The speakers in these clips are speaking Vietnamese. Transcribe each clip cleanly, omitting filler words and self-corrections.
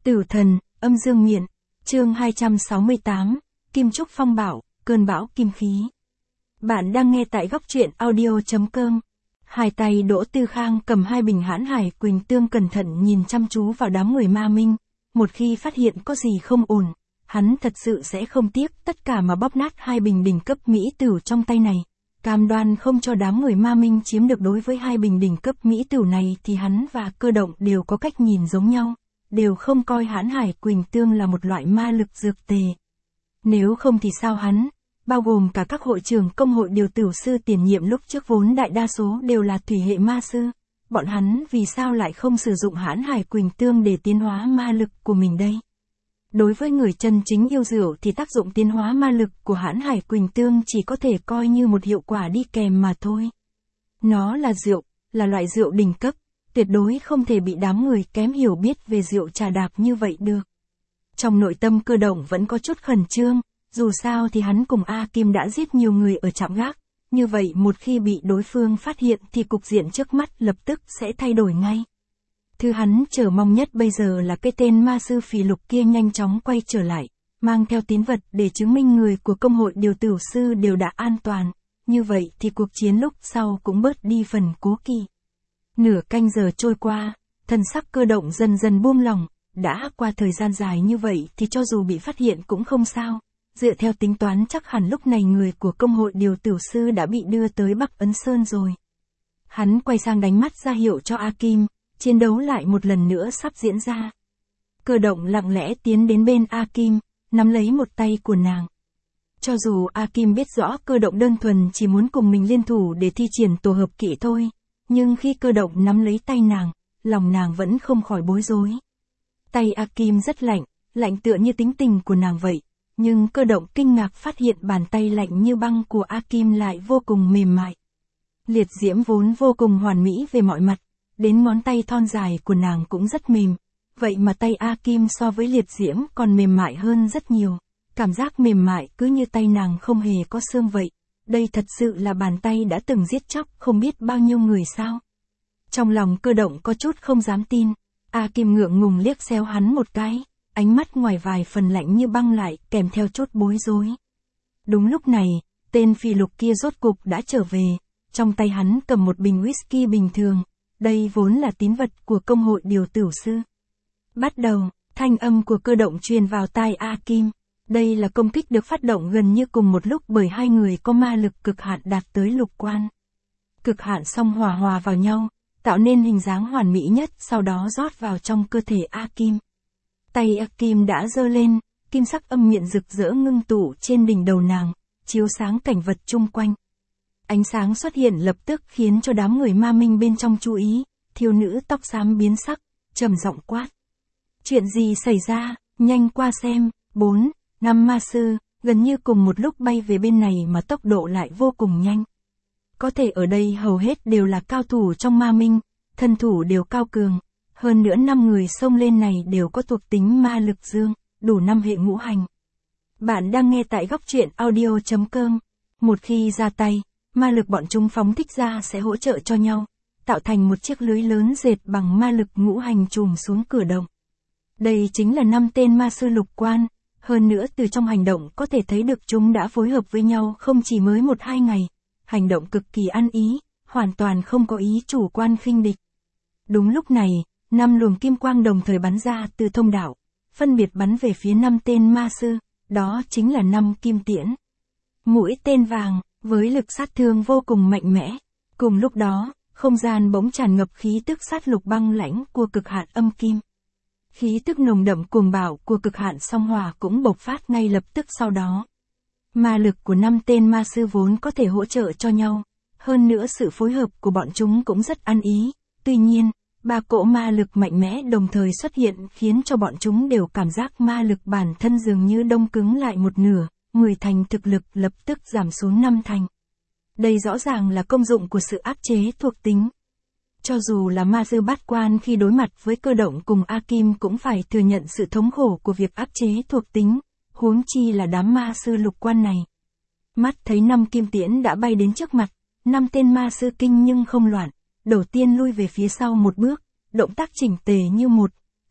Tử thần, âm dương miện, chương 268, Kim Trúc Phong Bảo, cơn bão kim khí. Bạn đang nghe tại góc truyện audio.com. Hai tay Đỗ Tư Khang cầm hai bình Hãn Hải Quỳnh Tương cẩn thận nhìn chăm chú vào đám người ma minh. Một khi phát hiện có gì không ổn, hắn thật sự sẽ không tiếc tất cả mà bóp nát hai bình đỉnh cấp mỹ tửu trong tay này. Cam đoan không cho đám người ma minh chiếm được. Đối với hai bình đỉnh cấp mỹ tửu này thì hắn và Cơ Động đều có cách nhìn giống nhau, đều không coi Hãn Hải Quỳnh Tương là một loại ma lực dược tề. Nếu không thì sao hắn, bao gồm cả các hội trưởng công hội điều tửu sư tiền nhiệm lúc trước vốn đại đa số đều là thủy hệ ma sư, bọn hắn vì sao lại không sử dụng Hãn Hải Quỳnh Tương để tiến hóa ma lực của mình đây? Đối với người chân chính yêu rượu thì tác dụng tiến hóa ma lực của Hãn Hải Quỳnh Tương chỉ có thể coi như một hiệu quả đi kèm mà thôi. Nó là rượu, là loại rượu đỉnh cấp, tuyệt đối không thể bị đám người kém hiểu biết về rượu trà đạp như vậy được. Trong nội tâm Cơ Động vẫn có chút khẩn trương, dù sao thì hắn cùng A Kim đã giết nhiều người ở trạm gác, như vậy một khi bị đối phương phát hiện thì cục diện trước mắt lập tức sẽ thay đổi ngay. Thứ hắn chờ mong nhất bây giờ là cái tên ma sư phỉ lục kia nhanh chóng quay trở lại, mang theo tín vật để chứng minh người của công hội điều tửu sư đều đã an toàn, như vậy thì cuộc chiến lúc sau cũng bớt đi phần cố kỵ. Nửa canh giờ trôi qua, thần sắc Cơ Động dần dần buông lỏng, đã qua thời gian dài như vậy thì cho dù bị phát hiện cũng không sao, dựa theo tính toán chắc hẳn lúc này người của công hội điều tửu sư đã bị đưa tới Bắc Ấn Sơn rồi. Hắn quay sang đánh mắt ra hiệu cho A Kim, chiến đấu lại một lần nữa sắp diễn ra. Cơ Động lặng lẽ tiến đến bên A Kim, nắm lấy một tay của nàng. Cho dù A Kim biết rõ Cơ Động đơn thuần chỉ muốn cùng mình liên thủ để thi triển tổ hợp kỵ thôi, nhưng khi Cơ Động nắm lấy tay nàng, lòng nàng vẫn không khỏi bối rối. Tay A Kim rất lạnh, lạnh tựa như tính tình của nàng vậy, nhưng Cơ Động kinh ngạc phát hiện bàn tay lạnh như băng của A Kim lại vô cùng mềm mại. Liệt diễm vốn vô cùng hoàn mỹ về mọi mặt, đến ngón tay thon dài của nàng cũng rất mềm, vậy mà tay A Kim so với liệt diễm còn mềm mại hơn rất nhiều, cảm giác mềm mại cứ như tay nàng không hề có xương vậy. Đây thật sự là bàn tay đã từng giết chóc không biết bao nhiêu người sao? Trong lòng Cơ Động có chút không dám tin, A Kim ngượng ngùng liếc xéo hắn một cái, ánh mắt ngoài vài phần lạnh như băng lại kèm theo chút bối rối. Đúng lúc này, tên phỉ lục kia rốt cục đã trở về, trong tay hắn cầm một bình whisky bình thường, đây vốn là tín vật của công hội điều tửu sư. Bắt đầu, thanh âm của Cơ Động truyền vào tai A Kim. Đây là công kích được phát động gần như cùng một lúc bởi hai người có ma lực cực hạn đạt tới lục quan. Cực hạn song hòa vào nhau, tạo nên hình dáng hoàn mỹ nhất, sau đó rót vào trong cơ thể A Kim. Tay A Kim đã giơ lên, kim sắc âm miện rực rỡ ngưng tụ trên đỉnh đầu nàng, chiếu sáng cảnh vật chung quanh. Ánh sáng xuất hiện lập tức khiến cho đám người ma minh bên trong chú ý, thiếu nữ tóc xám biến sắc, trầm giọng quát. Chuyện gì xảy ra, nhanh qua xem. 4, 5 ma sư, gần như cùng một lúc bay về bên này mà tốc độ lại vô cùng nhanh. Có thể ở đây hầu hết đều là cao thủ trong ma minh, thân thủ đều cao cường, hơn nữa 5 người xông lên này đều có thuộc tính ma lực dương, đủ 5 hệ ngũ hành. Bạn đang nghe tại góc truyện audio.com. Một khi ra tay, ma lực bọn chúng phóng thích ra sẽ hỗ trợ cho nhau, tạo thành một chiếc lưới lớn dệt bằng ma lực ngũ hành trùm xuống cửa động. Đây chính là 5 tên ma sư lục quan, hơn nữa từ trong hành động có thể thấy được chúng đã phối hợp với nhau không chỉ mới 1-2 ngày, hành động cực kỳ ăn ý, hoàn toàn không có ý chủ quan khinh địch. Đúng lúc này, 5 luồng kim quang đồng thời bắn ra từ thông đạo, phân biệt bắn về phía 5 tên ma sư, đó chính là 5 kim tiễn. Mũi tên vàng, với lực sát thương vô cùng mạnh mẽ. Cùng lúc đó, không gian bỗng tràn ngập khí tức sát lục băng lãnh của cực hạn âm kim. Khí tức nồng đậm cuồng bạo của cực hạn song hỏa cũng bộc phát ngay lập tức sau đó. Ma lực của 5 tên ma sư vốn có thể hỗ trợ cho nhau, hơn nữa sự phối hợp của bọn chúng cũng rất ăn ý. Tuy nhiên, 3 cỗ ma lực mạnh mẽ đồng thời xuất hiện khiến cho bọn chúng đều cảm giác ma lực bản thân dường như đông cứng lại một nửa, 10 thành thực lực lập tức giảm xuống 5 thành. Đây rõ ràng là công dụng của sự áp chế thuộc tính. Cho dù là ma sư bát quan khi đối mặt với Cơ Động cùng A Kim cũng phải thừa nhận sự thống khổ của việc áp chế thuộc tính, huống chi là đám ma sư lục quan này. Mắt thấy 5 kim tiễn đã bay đến trước mặt, 5 tên ma sư kinh nhưng không loạn, đầu tiên lui về phía sau một bước, động tác chỉnh tề như một,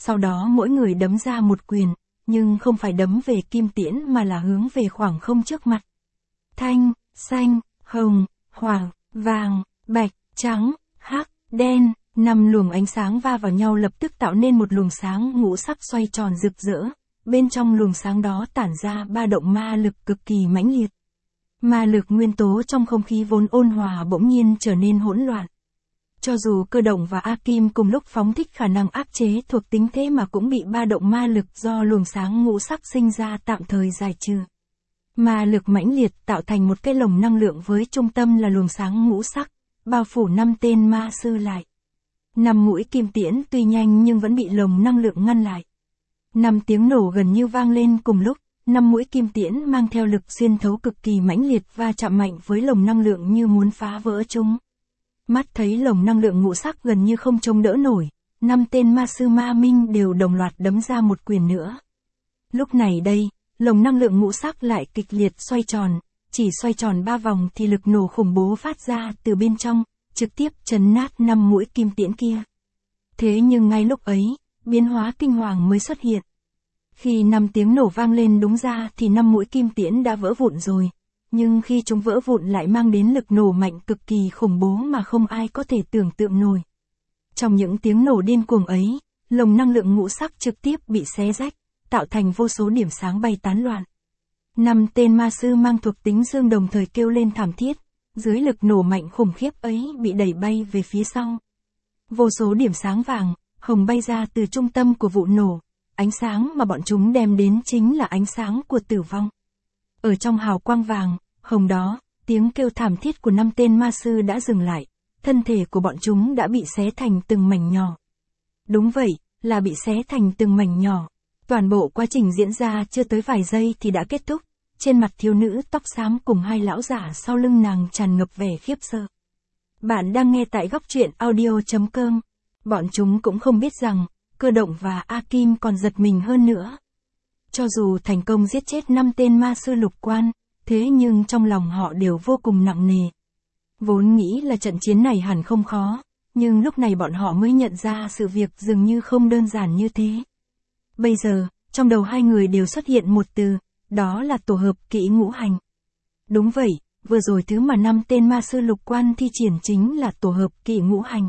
sau đó mỗi người đấm ra một quyền, nhưng không phải đấm về kim tiễn mà là hướng về khoảng không trước mặt. Thanh, xanh, hồng, hoàng, vàng, bạch, trắng, hắc, đen, 5 luồng ánh sáng va vào nhau lập tức tạo nên một luồng sáng ngũ sắc xoay tròn rực rỡ, bên trong luồng sáng đó tản ra ba động ma lực cực kỳ mãnh liệt. Ma lực nguyên tố trong không khí vốn ôn hòa bỗng nhiên trở nên hỗn loạn. Cho dù Cơ Động và A Kim cùng lúc phóng thích khả năng áp chế thuộc tính thế mà cũng bị ba động ma lực do luồng sáng ngũ sắc sinh ra tạm thời giải trừ. Ma lực mãnh liệt tạo thành một cái lồng năng lượng với trung tâm là luồng sáng ngũ sắc, bao phủ 5 tên ma sư lại. 5 mũi kim tiễn tuy nhanh nhưng vẫn bị lồng năng lượng ngăn lại. 5 tiếng nổ gần như vang lên cùng lúc, 5 mũi kim tiễn mang theo lực xuyên thấu cực kỳ mãnh liệt và chạm mạnh với lồng năng lượng như muốn phá vỡ chúng. Mắt thấy lồng năng lượng ngũ sắc gần như không chống đỡ nổi, 5 tên ma sư ma minh đều đồng loạt đấm ra một quyền nữa. Lúc này đây, lồng năng lượng ngũ sắc lại kịch liệt xoay tròn, chỉ xoay tròn 3 vòng thì lực nổ khủng bố phát ra từ bên trong, trực tiếp chấn nát 5 mũi kim tiễn kia. Thế nhưng ngay lúc ấy, biến hóa kinh hoàng mới xuất hiện. Khi 5 tiếng nổ vang lên đúng ra thì 5 mũi kim tiễn đã vỡ vụn rồi, nhưng khi chúng vỡ vụn lại mang đến lực nổ mạnh cực kỳ khủng bố mà không ai có thể tưởng tượng nổi. Trong những tiếng nổ điên cuồng ấy, lồng năng lượng ngũ sắc trực tiếp bị xé rách, tạo thành vô số điểm sáng bay tán loạn. 5 tên ma sư mang thuộc tính dương đồng thời kêu lên thảm thiết, dưới lực nổ mạnh khủng khiếp ấy bị đẩy bay về phía sau. Vô số điểm sáng vàng, hồng bay ra từ trung tâm của vụ nổ, ánh sáng mà bọn chúng đem đến chính là ánh sáng của tử vong. Ở trong hào quang vàng, hồng đó, tiếng kêu thảm thiết của 5 tên ma sư đã dừng lại, thân thể của bọn chúng đã bị xé thành từng mảnh nhỏ. Đúng vậy, là bị xé thành từng mảnh nhỏ. Toàn bộ quá trình diễn ra chưa tới vài giây thì đã kết thúc, trên mặt thiếu nữ tóc xám cùng 2 lão giả sau lưng nàng tràn ngập vẻ khiếp sợ. Bạn đang nghe tại góc truyện audio.com. Bọn chúng cũng không biết rằng, Cơ Động và A Kim còn giật mình hơn nữa. Cho dù thành công giết chết 5 tên ma sư lục quan, thế nhưng trong lòng họ đều vô cùng nặng nề. Vốn nghĩ là trận chiến này hẳn không khó, nhưng lúc này bọn họ mới nhận ra sự việc dường như không đơn giản như thế. Bây giờ, trong đầu hai người đều xuất hiện một từ, đó là tổ hợp kỹ ngũ hành. Đúng vậy, vừa rồi thứ mà 5 tên ma sư lục quan thi triển chính là tổ hợp kỹ ngũ hành.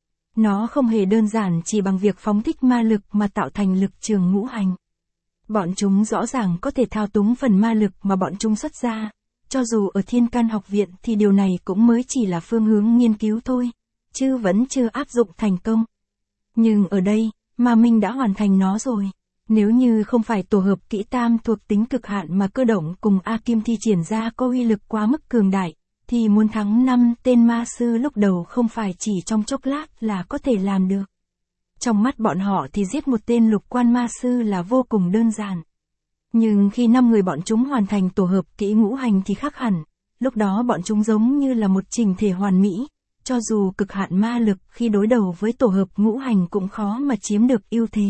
Nó không hề đơn giản chỉ bằng việc phóng thích ma lực mà tạo thành lực trường ngũ hành. Bọn chúng rõ ràng có thể thao túng phần ma lực mà bọn chúng xuất ra, cho dù ở Thiên Can học viện thì điều này cũng mới chỉ là phương hướng nghiên cứu thôi, chứ vẫn chưa áp dụng thành công. Nhưng ở đây, Ma Minh đã hoàn thành nó rồi. Nếu như không phải tổ hợp kỹ tam thuộc tính cực hạn mà Cơ Động cùng A Kim thi triển ra có uy lực quá mức cường đại, thì muốn thắng 5 tên ma sư lúc đầu không phải chỉ trong chốc lát là có thể làm được. Trong mắt bọn họ thì giết một tên lục quan ma sư là vô cùng đơn giản. Nhưng khi 5 người bọn chúng hoàn thành tổ hợp kỹ ngũ hành thì khác hẳn, lúc đó bọn chúng giống như là một chỉnh thể hoàn mỹ, cho dù cực hạn ma lực khi đối đầu với tổ hợp ngũ hành cũng khó mà chiếm được ưu thế.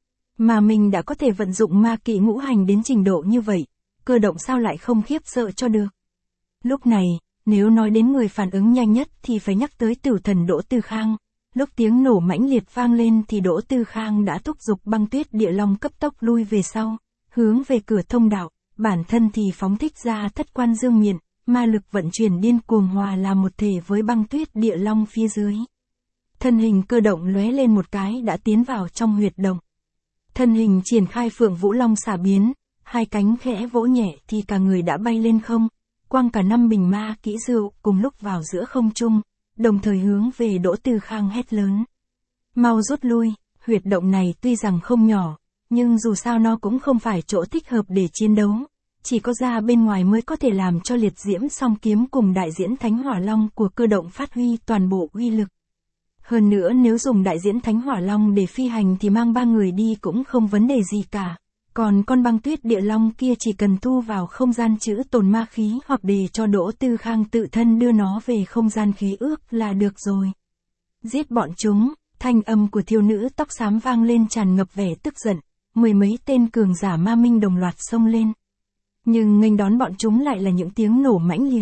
Mà mình đã có thể vận dụng ma kỹ ngũ hành đến trình độ như vậy, Cơ Động sao lại không khiếp sợ cho được. Lúc này, nếu nói đến người phản ứng nhanh nhất thì phải nhắc tới tử thần Đỗ Tư Khang. Lúc tiếng nổ mãnh liệt vang lên thì Đỗ Tư Khang đã thúc giục Băng Tuyết Địa Long cấp tốc lui về sau, hướng về cửa thông đạo, bản thân thì phóng thích ra Thất Quan Dương Miện, ma lực vận chuyển điên cuồng hòa làm một thể với Băng Tuyết Địa Long phía dưới. Thân hình Cơ Động lóe lên một cái đã tiến vào trong huyệt động. Thân hình triển khai Phượng Vũ Long xả biến, 2 cánh khẽ vỗ nhẹ thì cả người đã bay lên không, quăng cả 5 bình ma kỹ rượu cùng lúc vào giữa không trung, đồng thời hướng về Đỗ Tư Khang hét lớn. Mau rút lui, huyệt động này tuy rằng không nhỏ, nhưng dù sao nó cũng không phải chỗ thích hợp để chiến đấu, chỉ có ra bên ngoài mới có thể làm cho liệt diễm song kiếm cùng đại diễn Thánh Hỏa Long của Cơ Động phát huy toàn bộ uy lực. Hơn nữa nếu dùng đại diễn Thánh Hỏa Long để phi hành thì mang 3 người đi cũng không vấn đề gì cả. Còn con Băng Tuyết Địa Long kia chỉ cần thu vào không gian trữ tồn ma khí hoặc để cho Đỗ Tư Khang tự thân đưa nó về không gian khế ước là được rồi. Giết bọn chúng, thanh âm của thiếu nữ tóc xám vang lên tràn ngập vẻ tức giận, 10 mấy tên cường giả Ma Minh đồng loạt xông lên. Nhưng nghênh đón bọn chúng lại là những tiếng nổ mãnh liệt.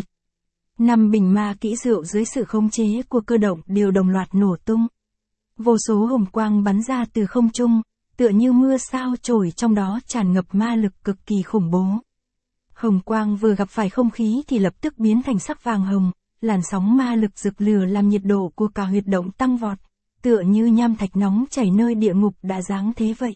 5 bình ma kỹ rượu dưới sự khống chế của Cơ Động đều đồng loạt nổ tung. Vô số hồng quang bắn ra từ không trung, tựa như mưa sao trổi trong đó tràn ngập ma lực cực kỳ khủng bố. Hồng quang vừa gặp phải không khí thì lập tức biến thành sắc vàng hồng, làn sóng ma lực rực lửa làm nhiệt độ của cả huyệt động tăng vọt, tựa như nham thạch nóng chảy nơi địa ngục đã giáng thế vậy.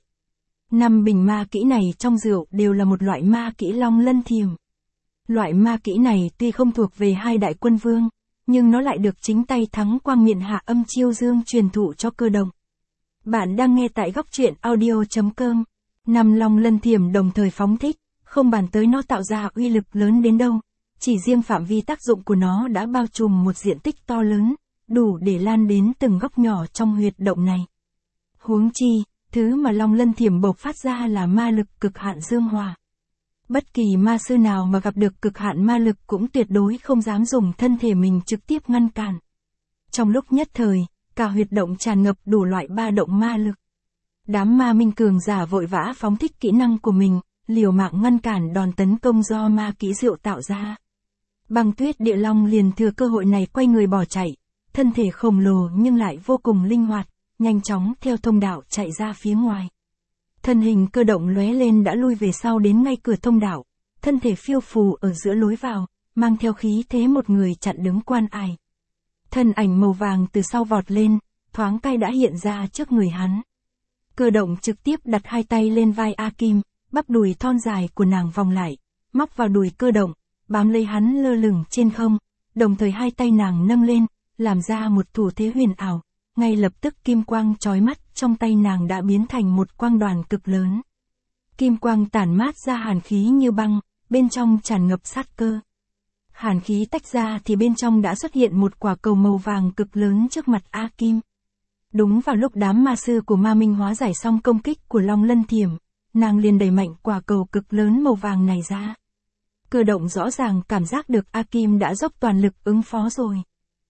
5 bình ma kỹ này trong rượu đều là một loại ma kỹ Long Lân Thiểm. Loại ma kỹ này tuy không thuộc về hai đại quân vương, nhưng nó lại được chính tay Thắng Quang Miện Hạ Âm Chiêu Dương truyền thụ cho Cơ Động. Bạn đang nghe tại góc truyện audio.com. 5 Long Lân Thiểm đồng thời phóng thích, không bàn tới nó tạo ra uy lực lớn đến đâu, chỉ riêng phạm vi tác dụng của nó đã bao trùm một diện tích to lớn, đủ để lan đến từng góc nhỏ trong huyệt động này. Huống chi, thứ mà Long Lân Thiểm bộc phát ra là ma lực cực hạn dương hỏa. Bất kỳ ma sư nào mà gặp được cực hạn ma lực cũng tuyệt đối không dám dùng thân thể mình trực tiếp ngăn cản. Trong lúc nhất thời, cả huyệt động tràn ngập đủ loại ba động ma lực. Đám ma minh cường giả vội vã phóng thích kỹ năng của mình, liều mạng ngăn cản đòn tấn công do ma kỹ rượu tạo ra. Băng Tuyết Địa Long liền thừa cơ hội này quay người bỏ chạy, thân thể khổng lồ nhưng lại vô cùng linh hoạt, nhanh chóng theo thông đạo chạy ra phía ngoài. Thân hình Cơ Động lóe lên đã lui về sau đến ngay cửa thông đạo, thân thể phiêu phù ở giữa lối vào, mang theo khí thế một người chặn đứng quan ải. Thân ảnh màu vàng từ sau vọt lên, thoáng cái đã hiện ra trước người hắn. Cơ Động trực tiếp đặt hai tay lên vai A Kim, bắp đùi thon dài của nàng vòng lại, móc vào đùi Cơ Động, bám lấy hắn lơ lửng trên không, đồng thời hai tay nàng nâng lên, làm ra một thủ thế huyền ảo, ngay lập tức kim quang chói mắt trong tay nàng đã biến thành một quang đoàn cực lớn. Kim quang tản mát ra hàn khí như băng, bên trong tràn ngập sát cơ. Hàn khí tách ra thì bên trong đã xuất hiện một quả cầu màu vàng cực lớn trước mặt A Kim. Đúng vào lúc đám ma sư của Ma Minh hóa giải xong công kích của Long Lân Thiểm, nàng liền đẩy mạnh quả cầu cực lớn màu vàng này ra. Cơ Động rõ ràng cảm giác được A Kim đã dốc toàn lực ứng phó rồi.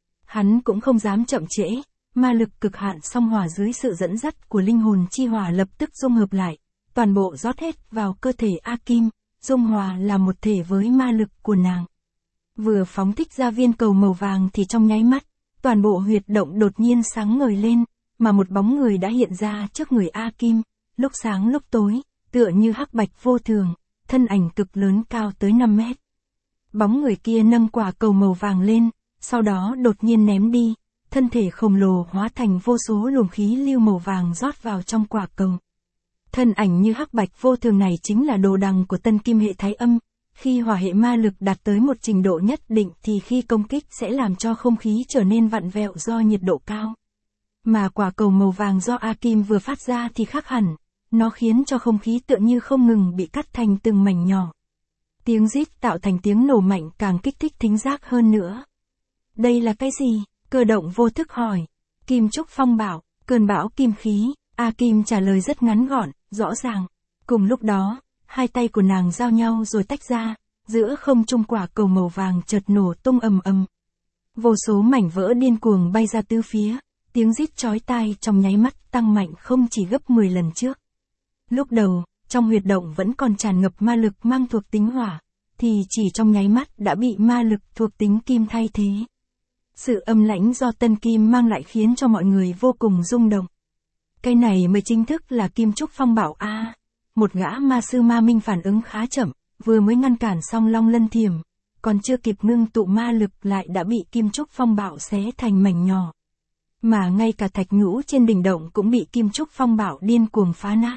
Hắn cũng không dám chậm trễ, ma lực cực hạn song hỏa dưới sự dẫn dắt của linh hồn chi hỏa lập tức dung hợp lại, toàn bộ rót hết vào cơ thể A Kim, dung hòa là một thể với ma lực của nàng. Vừa phóng thích ra viên cầu màu vàng thì trong nháy mắt, toàn bộ huyệt động đột nhiên sáng ngời lên, mà một bóng người đã hiện ra trước người A Kim, lúc sáng lúc tối, tựa như hắc bạch vô thường, thân ảnh cực lớn cao tới 5 mét. Bóng người kia nâng quả cầu màu vàng lên, sau đó đột nhiên ném đi, thân thể khổng lồ hóa thành vô số luồng khí lưu màu vàng rót vào trong quả cầu. Thân ảnh như hắc bạch vô thường này chính là đồ đằng của Tân Kim hệ Thái Âm, khi hỏa hệ ma lực đạt tới một trình độ nhất định thì khi công kích sẽ làm cho không khí trở nên vặn vẹo do nhiệt độ cao. Mà quả cầu màu vàng do A Kim vừa phát ra thì khác hẳn, nó khiến cho không khí tựa như không ngừng bị cắt thành từng mảnh nhỏ. Tiếng rít tạo thành tiếng nổ mạnh càng kích thích thính giác hơn nữa. Đây là cái gì? Cơ Động vô thức hỏi. Kim Trúc Phong Bảo, cơn bão kim khí. A Kim trả lời rất ngắn gọn, rõ ràng. Cùng lúc đó, hai tay của nàng giao nhau rồi tách ra, giữa không trung quả cầu màu vàng chợt nổ tung ầm ầm. Vô số mảnh vỡ điên cuồng bay ra tứ phía, tiếng rít chói tai trong nháy mắt tăng mạnh không chỉ gấp 10 lần trước. Lúc đầu, trong huyệt động vẫn còn tràn ngập ma lực mang thuộc tính hỏa, thì chỉ trong nháy mắt đã bị ma lực thuộc tính kim thay thế. Sự âm lãnh do Tân Kim mang lại khiến cho mọi người vô cùng rung động. Cái này mới chính thức là Kim Trúc Phong Bảo a. Một gã ma sư Ma Minh phản ứng khá chậm, vừa mới ngăn cản xong Long Lân Thiểm, còn chưa kịp ngưng tụ ma lực lại đã bị Kim Trúc Phong Bảo xé thành mảnh nhỏ. Mà ngay cả thạch nhũ trên đỉnh động cũng bị Kim Trúc Phong Bảo điên cuồng phá nát.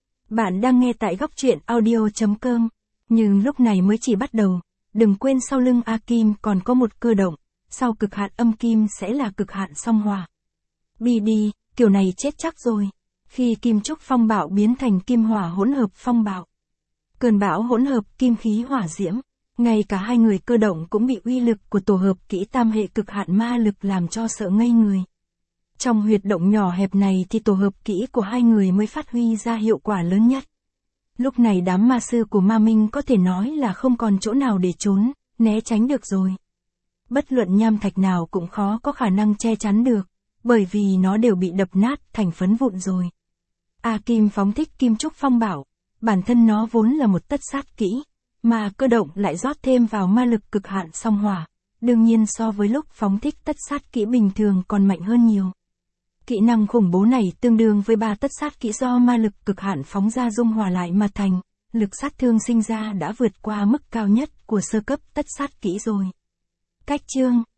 Bạn đang nghe tại góc truyện audio.com, nhưng lúc này mới chỉ bắt đầu, đừng quên sau lưng A Kim còn có một Cơ Động, sau cực hạn âm kim sẽ là cực hạn song hỏa. Bi đi, kiểu này chết chắc rồi. Khi Kim Trúc Phong Bảo biến thành kim hỏa hỗn hợp phong bạo, cơn bão hỗn hợp kim khí hỏa diễm, ngay cả hai người Cơ Động cũng bị uy lực của tổ hợp kỹ tam hệ cực hạn ma lực làm cho sợ ngây người. Trong huyệt động nhỏ hẹp này thì tổ hợp kỹ của hai người mới phát huy ra hiệu quả lớn nhất. Lúc này đám ma sư của Ma Minh có thể nói là không còn chỗ nào để trốn, né tránh được rồi. Bất luận nham thạch nào cũng khó có khả năng che chắn được, bởi vì nó đều bị đập nát thành phấn vụn rồi. A Kim phóng thích Kim Trúc Phong Bảo, bản thân nó vốn là một tất sát kỹ, mà Cơ Động lại rót thêm vào ma lực cực hạn song hỏa, đương nhiên so với lúc phóng thích tất sát kỹ bình thường còn mạnh hơn nhiều. Kỹ năng khủng bố này tương đương với 3 tất sát kỹ do ma lực cực hạn phóng ra dung hòa lại mà thành, lực sát thương sinh ra đã vượt qua mức cao nhất của sơ cấp tất sát kỹ rồi. Cách chương